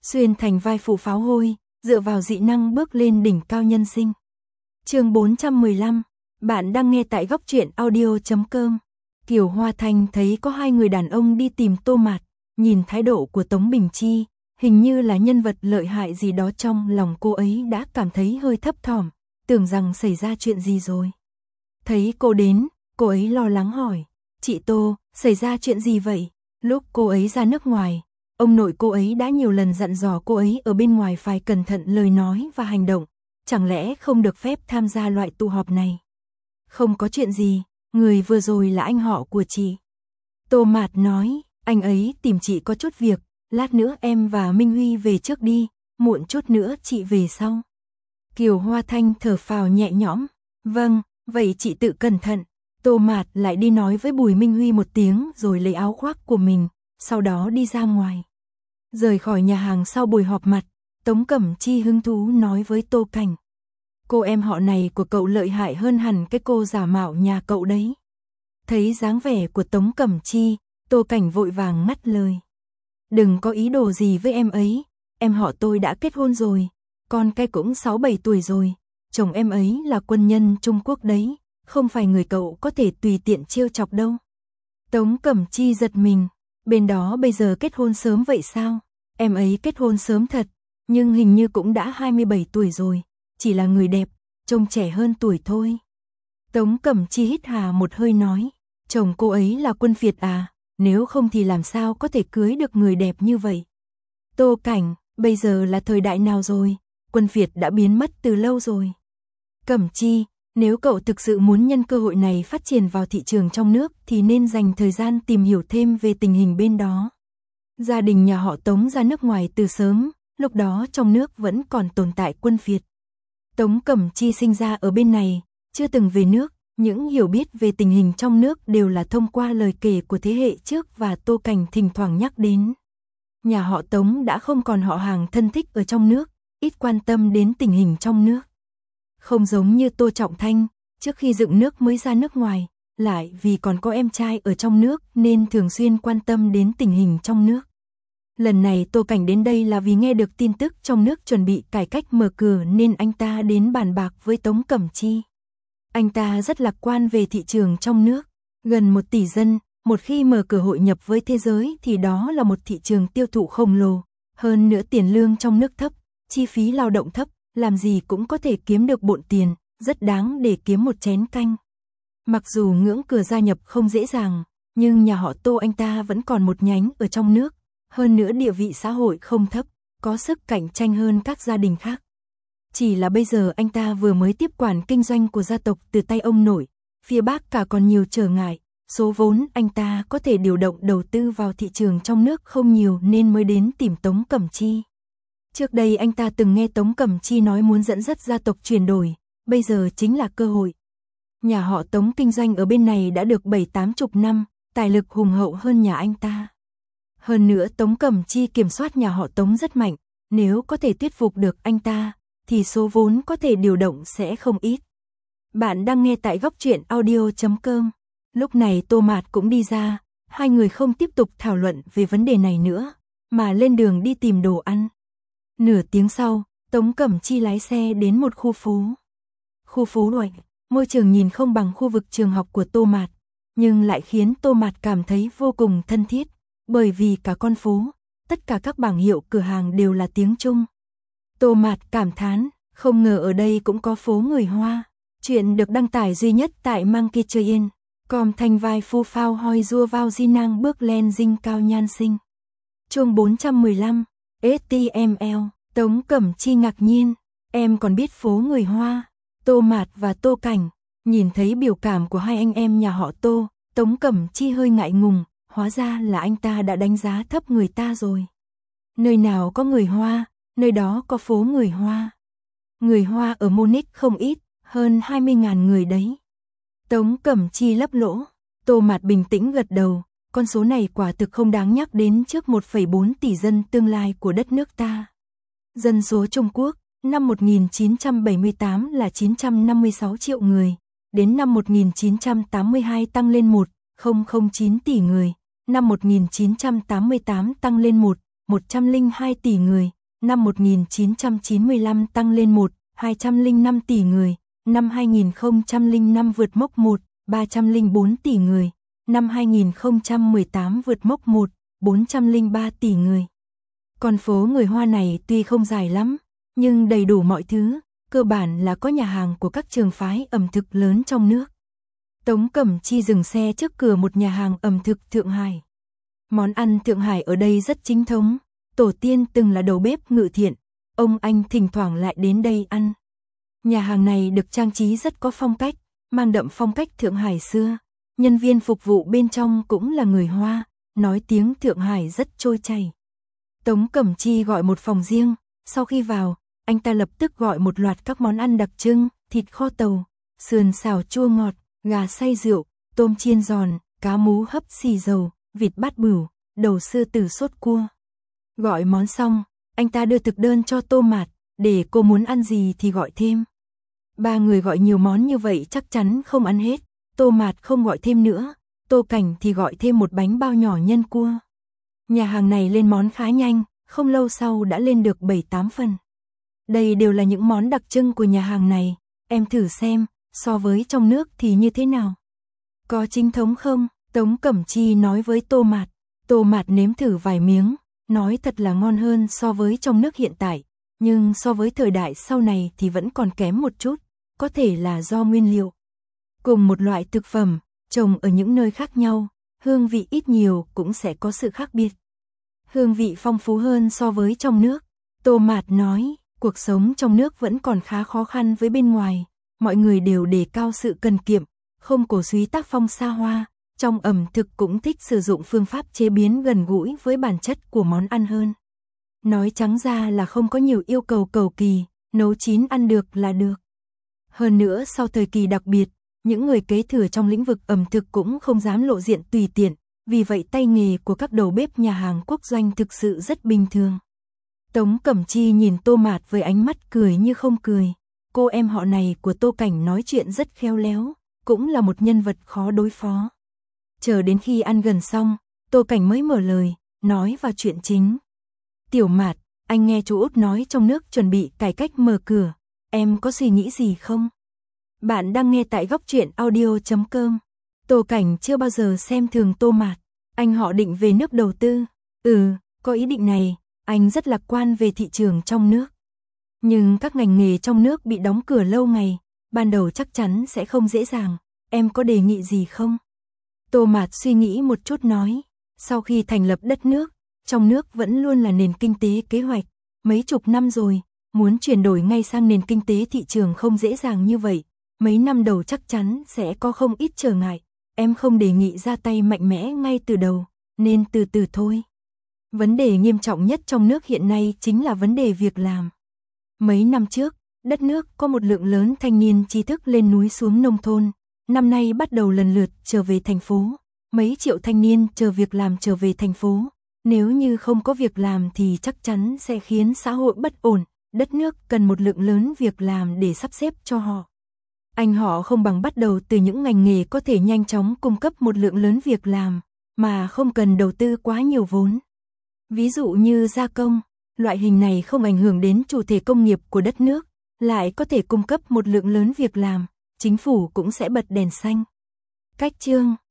xuyên thành vai phụ pháo hôi, dựa vào dị năng bước lên đỉnh cao nhân sinh. Chương 415, bạn đang nghe tại góc truyện audio.com. Kiều Hoa Thanh thấy có hai người đàn ông đi tìm Tô Mạt, nhìn thái độ của Tống Bình Chi, hình như là nhân vật lợi hại gì đó, trong lòng cô ấy đã cảm thấy hơi thấp thỏm, tưởng rằng xảy ra chuyện gì rồi. Thấy cô đến, cô ấy lo lắng hỏi, chị Tô, xảy ra chuyện gì vậy? Lúc cô ấy ra nước ngoài, ông nội cô ấy đã nhiều lần dặn dò cô ấy ở bên ngoài phải cẩn thận lời nói và hành động, chẳng lẽ không được phép tham gia loại tụ họp này? Không có chuyện gì, người vừa rồi là anh họ của chị. Tô Mạt nói, anh ấy tìm chị có chút việc, lát nữa em và Minh Huy về trước đi, muộn chút nữa chị về sau. Kiều Hoa Thanh thở phào nhẹ nhõm, vâng, vậy chị tự cẩn thận. Tô Mạt lại đi nói với Bùi Minh Huy một tiếng rồi lấy áo khoác của mình, sau đó đi ra ngoài. Rời khỏi nhà hàng sau buổi họp mặt, Tống Cẩm Chi hứng thú nói với Tô Cảnh. Cô em họ này của cậu lợi hại hơn hẳn cái cô giả mạo nhà cậu đấy. Thấy dáng vẻ của Tống Cẩm Chi, Tô Cảnh vội vàng ngắt lời. Đừng có ý đồ gì với em ấy, em họ tôi đã kết hôn rồi, con cái cũng 6-7 tuổi rồi, chồng em ấy là quân nhân Trung Quốc đấy, không phải người cậu có thể tùy tiện trêu chọc đâu. Tống Cẩm Chi giật mình, bên đó bây giờ kết hôn sớm vậy sao? Em ấy kết hôn sớm thật, nhưng hình như cũng đã 27 tuổi rồi, chỉ là người đẹp, trông trẻ hơn tuổi thôi. Tống Cẩm Chi hít hà một hơi nói, chồng cô ấy là quân phiệt à, nếu không thì làm sao có thể cưới được người đẹp như vậy? Tô Cảnh, bây giờ là thời đại nào rồi, quân phiệt đã biến mất từ lâu rồi. Cẩm Chi, nếu cậu thực sự muốn nhân cơ hội này phát triển vào thị trường trong nước thì nên dành thời gian tìm hiểu thêm về tình hình bên đó. Gia đình nhà họ Tống ra nước ngoài từ sớm, lúc đó trong nước vẫn còn tồn tại quân phiệt. Tống Cẩm Chi sinh ra ở bên này, chưa từng về nước, những hiểu biết về tình hình trong nước đều là thông qua lời kể của thế hệ trước và Tô Cảnh thỉnh thoảng nhắc đến. Nhà họ Tống đã không còn họ hàng thân thích ở trong nước, ít quan tâm đến tình hình trong nước. Không giống như Tô Trọng Thanh, trước khi dựng nước mới ra nước ngoài, lại vì còn có em trai ở trong nước nên thường xuyên quan tâm đến tình hình trong nước. Lần này Tô Cảnh đến đây là vì nghe được tin tức trong nước chuẩn bị cải cách mở cửa nên anh ta đến bàn bạc với Tống Cẩm Chi. Anh ta rất lạc quan về thị trường trong nước, gần 1 tỷ dân, một khi mở cửa hội nhập với thế giới thì đó là một thị trường tiêu thụ khổng lồ, hơn nữa tiền lương trong nước thấp, chi phí lao động thấp, làm gì cũng có thể kiếm được bộn tiền, rất đáng để kiếm một chén canh. Mặc dù ngưỡng cửa gia nhập không dễ dàng, nhưng nhà họ Tô anh ta vẫn còn một nhánh ở trong nước, hơn nữa địa vị xã hội không thấp, có sức cạnh tranh hơn các gia đình khác. Chỉ là bây giờ anh ta vừa mới tiếp quản kinh doanh của gia tộc từ tay ông nội, phía Bắc cả còn nhiều trở ngại, số vốn anh ta có thể điều động đầu tư vào thị trường trong nước không nhiều nên mới đến tìm Tống Cẩm Chi. Trước đây anh ta từng nghe Tống Cẩm Chi nói muốn dẫn dắt gia tộc chuyển đổi, bây giờ chính là cơ hội. Nhà họ Tống kinh doanh ở bên này đã được 7-80 năm, tài lực hùng hậu hơn nhà anh ta. Hơn nữa Tống Cẩm Chi kiểm soát nhà họ Tống rất mạnh, nếu có thể thuyết phục được anh ta, thì số vốn có thể điều động sẽ không ít. Bạn đang nghe tại góc truyện audio.com. Lúc này Tô Mạt cũng đi ra, hai người không tiếp tục thảo luận về vấn đề này nữa, mà lên đường đi tìm đồ ăn. Nửa tiếng sau, Tống Cẩm Chi lái xe đến một khu phố. Khu phố loại, môi trường nhìn không bằng khu vực trường học của Tô Mạt, nhưng lại khiến Tô Mạt cảm thấy vô cùng thân thiết, bởi vì cả con phố, tất cả các bảng hiệu cửa hàng đều là tiếng Trung. Tô Mạt cảm thán, không ngờ ở đây cũng có phố người Hoa. Chuyện được đăng tải duy nhất tại Monkey Train. Com thanh vai phu phao hoi rua vào di năng bước lên dinh cao nhan sinh. Chương 415, HTML, Tống Cẩm Chi ngạc nhiên, em còn biết phố người Hoa. Tô Mạt và Tô Cảnh, nhìn thấy biểu cảm của hai anh em nhà họ Tô, Tống Cẩm Chi hơi ngại ngùng, hóa ra là anh ta đã đánh giá thấp người ta rồi. Nơi nào có người Hoa, nơi đó có phố người Hoa. Người Hoa ở Munich không ít, hơn 20.000 người đấy. Tống Cẩm Chi lấp lỗ, Tô Mạt bình tĩnh gật đầu, con số này quả thực không đáng nhắc đến trước 1,4 tỷ dân tương lai của đất nước ta. Dân số Trung Quốc, năm 1978 là 956 triệu người, đến năm 1982 tăng lên 1,009 tỷ người, năm 1988 tăng lên 102 tỷ người, năm 1995 tăng lên 205 tỷ người, năm 2005 vượt mốc 304 tỷ người, năm 2018 vượt mốc 403 tỷ người. Con phố người Hoa này tuy không dài lắm, nhưng đầy đủ mọi thứ, cơ bản là có nhà hàng của các trường phái ẩm thực lớn trong nước. Tống Cẩm Chi dừng xe trước cửa một nhà hàng ẩm thực Thượng Hải. Món ăn Thượng Hải ở đây rất chính thống, tổ tiên từng là đầu bếp Ngự Thiện, ông anh thỉnh thoảng lại đến đây ăn. Nhà hàng này được trang trí rất có phong cách, mang đậm phong cách Thượng Hải xưa. Nhân viên phục vụ bên trong cũng là người Hoa, nói tiếng Thượng Hải rất trôi chảy. Tống Cẩm Chi gọi một phòng riêng, sau khi vào, anh ta lập tức gọi một loạt các món ăn đặc trưng, thịt kho tàu, sườn xào chua ngọt, gà xay rượu, tôm chiên giòn, cá mú hấp xì dầu, vịt bát bửu, đầu sư tử sốt cua. Gọi món xong, anh ta đưa thực đơn cho Tô Mạt, để cô muốn ăn gì thì gọi thêm. Ba người gọi nhiều món như vậy chắc chắn không ăn hết, Tô Mạt không gọi thêm nữa, Tô Cảnh thì gọi thêm một bánh bao nhỏ nhân cua. Nhà hàng này lên món khá nhanh, không lâu sau đã lên được 7-8 phần. Đây đều là những món đặc trưng của nhà hàng này, em thử xem, so với trong nước thì như thế nào? Có chính thống không? Tống Cẩm Chi nói với Tô Mạt. Tô Mạt nếm thử vài miếng, nói thật là ngon hơn so với trong nước hiện tại, nhưng so với thời đại sau này thì vẫn còn kém một chút, có thể là do nguyên liệu. Cùng một loại thực phẩm, trồng ở những nơi khác nhau, hương vị ít nhiều cũng sẽ có sự khác biệt. Hương vị phong phú hơn so với trong nước. Tô Mạt nói, cuộc sống trong nước vẫn còn khá khó khăn với bên ngoài, mọi người đều đề cao sự cần kiệm, không cổ suý tác phong xa hoa, trong ẩm thực cũng thích sử dụng phương pháp chế biến gần gũi với bản chất của món ăn hơn. Nói trắng ra là không có nhiều yêu cầu cầu kỳ, nấu chín ăn được là được. Hơn nữa sau thời kỳ đặc biệt, những người kế thừa trong lĩnh vực ẩm thực cũng không dám lộ diện tùy tiện, vì vậy tay nghề của các đầu bếp nhà hàng quốc doanh thực sự rất bình thường. Tống Cẩm Chi nhìn Tô Mạt với ánh mắt cười như không cười. Cô em họ này của Tô Cảnh nói chuyện rất khéo léo, cũng là một nhân vật khó đối phó. Chờ đến khi ăn gần xong, Tô Cảnh mới mở lời, nói vào chuyện chính. Tiểu Mạt, anh nghe chú Út nói trong nước chuẩn bị cải cách mở cửa, em có suy nghĩ gì không? Bạn đang nghe tại góc truyện audio.com. Tô Cảnh chưa bao giờ xem thường Tô Mạt, anh họ định về nước đầu tư. Có ý định này, anh rất lạc quan về thị trường trong nước. Nhưng các ngành nghề trong nước bị đóng cửa lâu ngày, ban đầu chắc chắn sẽ không dễ dàng, em có đề nghị gì không? Tô Mạt suy nghĩ một chút nói, sau khi thành lập đất nước, trong nước vẫn luôn là nền kinh tế kế hoạch, mấy chục năm rồi, muốn chuyển đổi ngay sang nền kinh tế thị trường không dễ dàng như vậy, mấy năm đầu chắc chắn sẽ có không ít trở ngại, em không đề nghị ra tay mạnh mẽ ngay từ đầu, nên từ từ thôi. Vấn đề nghiêm trọng nhất trong nước hiện nay chính là vấn đề việc làm. Mấy năm trước, đất nước có một lượng lớn thanh niên trí thức lên núi xuống nông thôn, năm nay bắt đầu lần lượt trở về thành phố, mấy triệu thanh niên chờ việc làm trở về thành phố, nếu như không có việc làm thì chắc chắn sẽ khiến xã hội bất ổn, đất nước cần một lượng lớn việc làm để sắp xếp cho họ. Anh họ không bằng bắt đầu từ những ngành nghề có thể nhanh chóng cung cấp một lượng lớn việc làm, mà không cần đầu tư quá nhiều vốn. Ví dụ như gia công, loại hình này không ảnh hưởng đến chủ thể công nghiệp của đất nước, lại có thể cung cấp một lượng lớn việc làm, chính phủ cũng sẽ bật đèn xanh. Cách chương